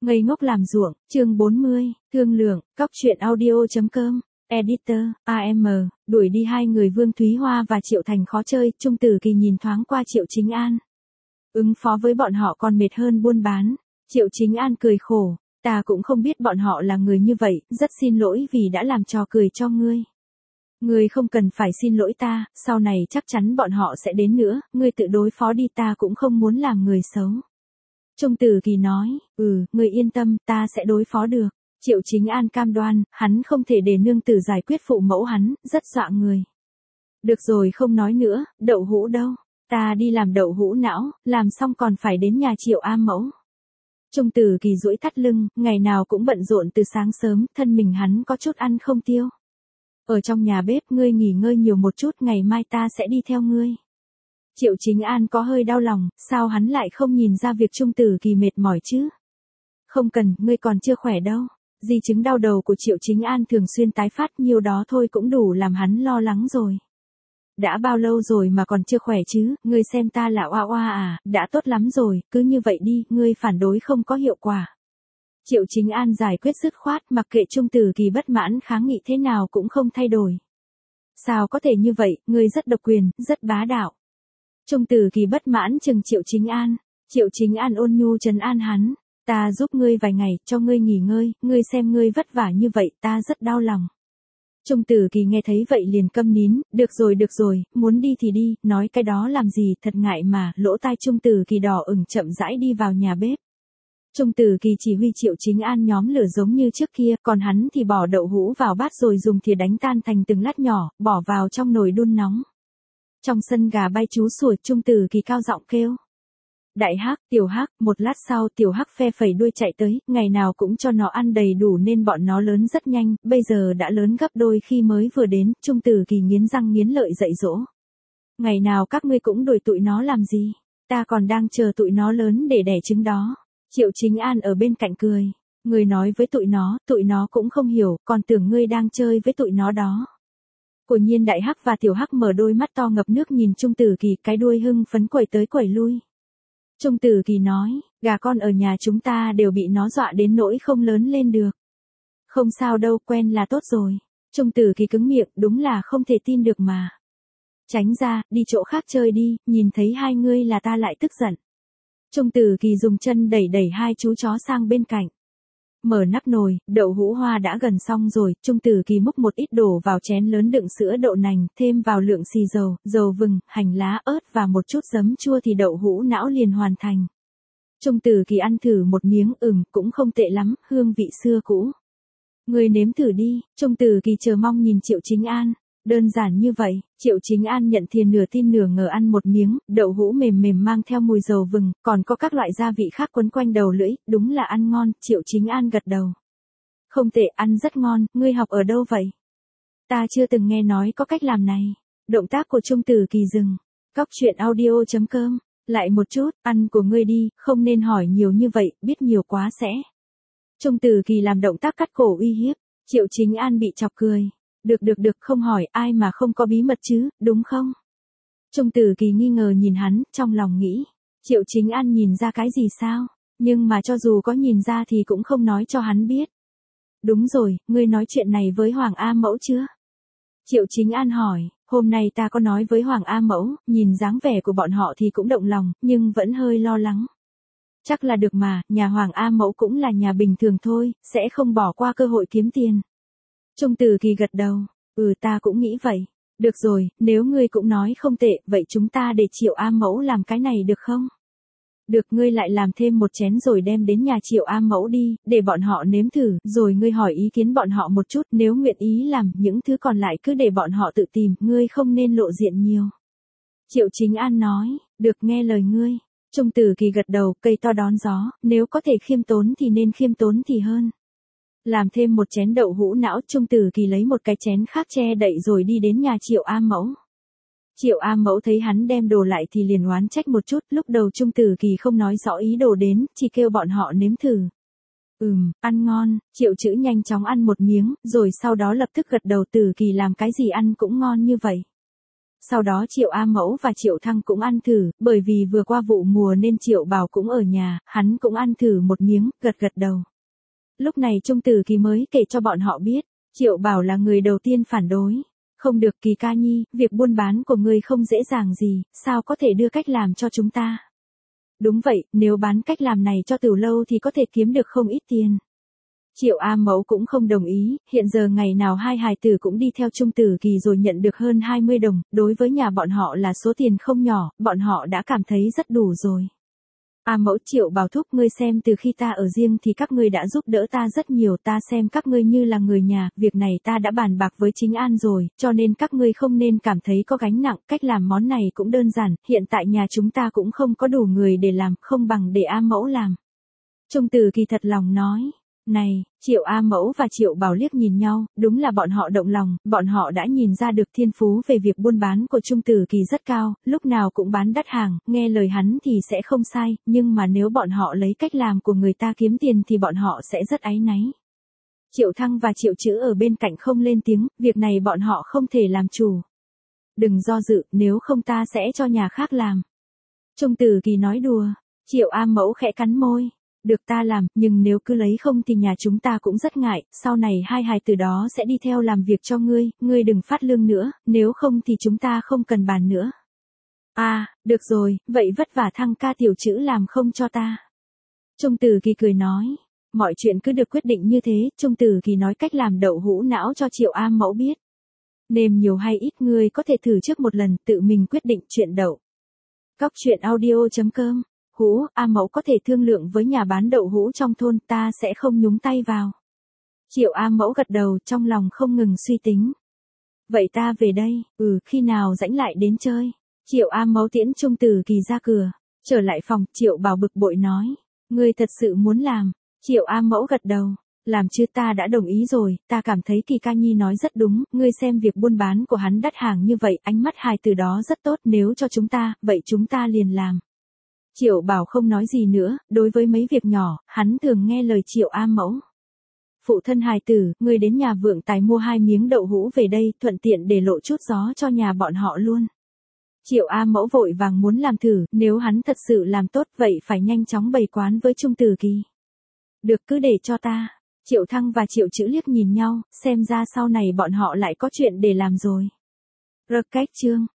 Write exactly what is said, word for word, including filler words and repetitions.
Ngây ngốc làm ruộng, chương bốn mươi, thương lượng, cóc truyện audio.com, editor, a em, đuổi đi hai người Vương Thúy Hoa và Triệu Thành khó chơi, Trung Tử Kỳ nhìn thoáng qua Triệu Chính An. Ứng phó với bọn họ còn mệt hơn buôn bán. Triệu Chính An cười khổ, ta cũng không biết bọn họ là người như vậy, rất xin lỗi vì đã làm trò cười cho ngươi. Ngươi không cần phải xin lỗi ta, sau này chắc chắn bọn họ sẽ đến nữa, ngươi tự đối phó đi, ta cũng không muốn làm người xấu. Trung Tử Kỳ nói, ừ, ngươi yên tâm, ta sẽ đối phó được. Triệu Chính An cam đoan, hắn không thể để nương tử giải quyết phụ mẫu hắn, rất dọa người. Được rồi, không nói nữa, đậu hũ đâu? Ta đi làm đậu hũ não, làm xong còn phải đến nhà Triệu A mẫu. Trung Tử Kỳ duỗi thắt lưng, ngày nào cũng bận rộn từ sáng sớm, thân mình hắn có chút ăn không tiêu. Ở trong nhà bếp, ngươi nghỉ ngơi nhiều một chút, ngày mai ta sẽ đi theo ngươi. Triệu Chính An có hơi đau lòng, sao hắn lại không nhìn ra việc Trung Tử Kỳ mệt mỏi chứ? Không cần, ngươi còn chưa khỏe đâu. Di chứng đau đầu của Triệu Chính An thường xuyên tái phát, nhiều đó thôi cũng đủ làm hắn lo lắng rồi. Đã bao lâu rồi mà còn chưa khỏe chứ, ngươi xem ta là oa oa à, đã tốt lắm rồi, cứ như vậy đi, ngươi phản đối không có hiệu quả. Triệu Chính An giải quyết dứt khoát, mặc kệ Trung Tử Kỳ bất mãn kháng nghị thế nào cũng không thay đổi. Sao có thể như vậy, ngươi rất độc quyền, rất bá đạo. Trung Tử Kỳ bất mãn chừng Triệu Chính An. Triệu Chính An ôn nhu trấn an hắn, ta giúp ngươi vài ngày, cho ngươi nghỉ ngơi, ngươi xem ngươi vất vả như vậy, ta rất đau lòng. Trung Tử Kỳ nghe thấy vậy liền câm nín, được rồi được rồi, muốn đi thì đi, nói cái đó làm gì, thật ngại mà, lỗ tai Trung Tử Kỳ đỏ ửng chậm rãi đi vào nhà bếp. Trung Tử Kỳ chỉ huy Triệu Chính An nhóm lửa giống như trước kia, còn hắn thì bỏ đậu hũ vào bát rồi dùng thìa đánh tan thành từng lát nhỏ, bỏ vào trong nồi đun nóng. Trong sân gà bay chú sủa, Trung Tử Kỳ cao giọng kêu. Đại Hắc, Tiểu Hắc, một lát sau Tiểu Hắc phe phẩy đuôi chạy tới, ngày nào cũng cho nó ăn đầy đủ nên bọn nó lớn rất nhanh, bây giờ đã lớn gấp đôi khi mới vừa đến, Trung Tử Kỳ nghiến răng nghiến lợi dạy dỗ. Ngày nào các ngươi cũng đuổi tụi nó làm gì, ta còn đang chờ tụi nó lớn để đẻ trứng đó. Triệu Chính An ở bên cạnh cười, ngươi nói với tụi nó, tụi nó cũng không hiểu, còn tưởng ngươi đang chơi với tụi nó đó. Quả nhiên Đại Hắc và Tiểu Hắc mở đôi mắt to ngập nước nhìn Trung Tử Kỳ, cái đuôi hưng phấn quẩy tới quẩy lui. Trung Tử Kỳ nói, gà con ở nhà chúng ta đều bị nó dọa đến nỗi không lớn lên được. Không sao đâu, quen là tốt rồi. Trung Tử Kỳ cứng miệng, đúng là không thể tin được mà. Tránh ra, đi chỗ khác chơi đi, nhìn thấy hai ngươi là ta lại tức giận. Trung Tử Kỳ dùng chân đẩy đẩy hai chú chó sang bên cạnh. Mở nắp nồi, đậu hũ hoa đã gần xong rồi, Trung Tử Kỳ múc một ít đổ vào chén lớn đựng sữa đậu nành, thêm vào lượng xì dầu, dầu vừng, hành lá, ớt và một chút giấm chua thì đậu hũ não liền hoàn thành. Trung Tử Kỳ ăn thử một miếng, ừm, cũng không tệ lắm, hương vị xưa cũ. Người nếm thử đi, Trung Tử Kỳ chờ mong nhìn Triệu Chính An. Đơn giản như vậy, Triệu Chính An nhận thìa nửa tin nửa ngờ ăn một miếng, đậu hũ mềm mềm mang theo mùi dầu vừng, còn có các loại gia vị khác quấn quanh đầu lưỡi, đúng là ăn ngon, Triệu Chính An gật đầu. Không tệ, ăn rất ngon, ngươi học ở đâu vậy? Ta chưa từng nghe nói có cách làm này. Động tác của Trung Tử Kỳ dừng. Cóc truyện audio.com, lại một chút, ăn của ngươi đi, không nên hỏi nhiều như vậy, biết nhiều quá sẽ. Trung Tử Kỳ làm động tác cắt cổ uy hiếp, Triệu Chính An bị chọc cười. Được được được, không hỏi, ai mà không có bí mật chứ, đúng không? Trung Tử Kỳ nghi ngờ nhìn hắn, trong lòng nghĩ, Triệu Chính An nhìn ra cái gì sao? Nhưng mà cho dù có nhìn ra thì cũng không nói cho hắn biết. Đúng rồi, ngươi nói chuyện này với Hoàng A Mẫu chưa? Triệu Chính An hỏi, hôm nay ta có nói với Hoàng A Mẫu, nhìn dáng vẻ của bọn họ thì cũng động lòng, nhưng vẫn hơi lo lắng. Chắc là được mà, nhà Hoàng A Mẫu cũng là nhà bình thường thôi, sẽ không bỏ qua cơ hội kiếm tiền. Trung Tử Kỳ gật đầu, ừ ta cũng nghĩ vậy. Được rồi, nếu ngươi cũng nói không tệ, vậy chúng ta để Triệu A Mẫu làm cái này được không? Được, ngươi lại làm thêm một chén rồi đem đến nhà Triệu A Mẫu đi, để bọn họ nếm thử, rồi ngươi hỏi ý kiến bọn họ một chút, nếu nguyện ý làm, những thứ còn lại cứ để bọn họ tự tìm, ngươi không nên lộ diện nhiều. Triệu Chính An nói, được, nghe lời ngươi. Trung Tử Kỳ gật đầu, cây to đón gió, nếu có thể khiêm tốn thì nên khiêm tốn thì hơn. Làm thêm một chén đậu hũ não, Trung Tử Kỳ lấy một cái chén khác che đậy rồi đi đến nhà Triệu A Mẫu. Triệu A Mẫu thấy hắn đem đồ lại thì liền oán trách một chút, lúc đầu Trung Tử Kỳ không nói rõ ý đồ đến, chỉ kêu bọn họ nếm thử. Ừm, ăn ngon, Triệu Chữ nhanh chóng ăn một miếng, rồi sau đó lập tức gật đầu. Tử Kỳ làm cái gì ăn cũng ngon như vậy. Sau đó Triệu A Mẫu và Triệu Thăng cũng ăn thử, bởi vì vừa qua vụ mùa nên Triệu Bảo cũng ở nhà, hắn cũng ăn thử một miếng, gật gật đầu. Lúc này Trung Tử Kỳ mới kể cho bọn họ biết, Triệu Bảo là người đầu tiên phản đối. Không được Kỳ ca nhi, việc buôn bán của ngươi không dễ dàng gì, sao có thể đưa cách làm cho chúng ta? Đúng vậy, nếu bán cách làm này cho Tửu lâu thì có thể kiếm được không ít tiền. Triệu A Mẫu cũng không đồng ý, hiện giờ ngày nào hai hài tử cũng đi theo Trung Tử Kỳ rồi nhận được hơn hai mươi đồng, đối với nhà bọn họ là số tiền không nhỏ, bọn họ đã cảm thấy rất đủ rồi. A Mẫu Triệu Bảo thúc ngươi xem từ khi ta ở riêng thì các ngươi đã giúp đỡ ta rất nhiều, ta xem các ngươi như là người nhà, việc này ta đã bàn bạc với Chính An rồi, cho nên các ngươi không nên cảm thấy có gánh nặng, cách làm món này cũng đơn giản, hiện tại nhà chúng ta cũng không có đủ người để làm, không bằng để A Mẫu làm. Trung Tử Kỳ thật lòng nói. Này, Triệu A Mẫu và Triệu Bảo liếc nhìn nhau, đúng là bọn họ động lòng, bọn họ đã nhìn ra được thiên phú về việc buôn bán của Trung Tử Kỳ rất cao, lúc nào cũng bán đắt hàng, nghe lời hắn thì sẽ không sai, nhưng mà nếu bọn họ lấy cách làm của người ta kiếm tiền thì bọn họ sẽ rất áy náy. Triệu Thăng và Triệu Chữ ở bên cạnh không lên tiếng, việc này bọn họ không thể làm chủ. Đừng do dự, nếu không ta sẽ cho nhà khác làm. Trung Tử Kỳ nói đùa, Triệu A Mẫu khẽ cắn môi. Được ta làm, nhưng nếu cứ lấy không thì nhà chúng ta cũng rất ngại, sau này hai hài từ đó sẽ đi theo làm việc cho ngươi, ngươi đừng phát lương nữa, nếu không thì chúng ta không cần bàn nữa. À, được rồi, vậy vất vả Thăng ca Tiểu Chữ làm không cho ta. Trung Tử Kỳ cười nói, mọi chuyện cứ được quyết định như thế, Trung Tử Kỳ nói cách làm đậu hũ não cho Triệu A Mẫu biết. Nêm nhiều hay ít ngươi có thể thử trước một lần, tự mình quyết định chuyện đậu. Cóc truyện audio chấm com Hũ, A Mẫu có thể thương lượng với nhà bán đậu hũ trong thôn, ta sẽ không nhúng tay vào. Triệu A Mẫu gật đầu, trong lòng không ngừng suy tính. Vậy ta về đây, ừ, khi nào rảnh lại đến chơi. Triệu A Mẫu tiễn Trung Tử Kỳ ra cửa, trở lại phòng, Triệu Bảo bực bội nói. Ngươi thật sự muốn làm. Triệu A Mẫu gật đầu. Làm chứ ta đã đồng ý rồi, ta cảm thấy Kỳ ca nhi nói rất đúng, ngươi xem việc buôn bán của hắn đắt hàng như vậy, ánh mắt hài từ đó rất tốt, nếu cho chúng ta, vậy chúng ta liền làm. Triệu Bảo không nói gì nữa, đối với mấy việc nhỏ, hắn thường nghe lời Triệu A Mẫu. Phụ thân hài tử, ngươi đến nhà Vượng Tài mua hai miếng đậu hũ về đây, thuận tiện để lộ chút gió cho nhà bọn họ luôn. Triệu A Mẫu vội vàng muốn làm thử, nếu hắn thật sự làm tốt vậy phải nhanh chóng bày quán với Trung Tử Kỳ. Được, cứ để cho ta. Triệu Thăng và Triệu Chữ liếc nhìn nhau, xem ra sau này bọn họ lại có chuyện để làm rồi. Rực cách chương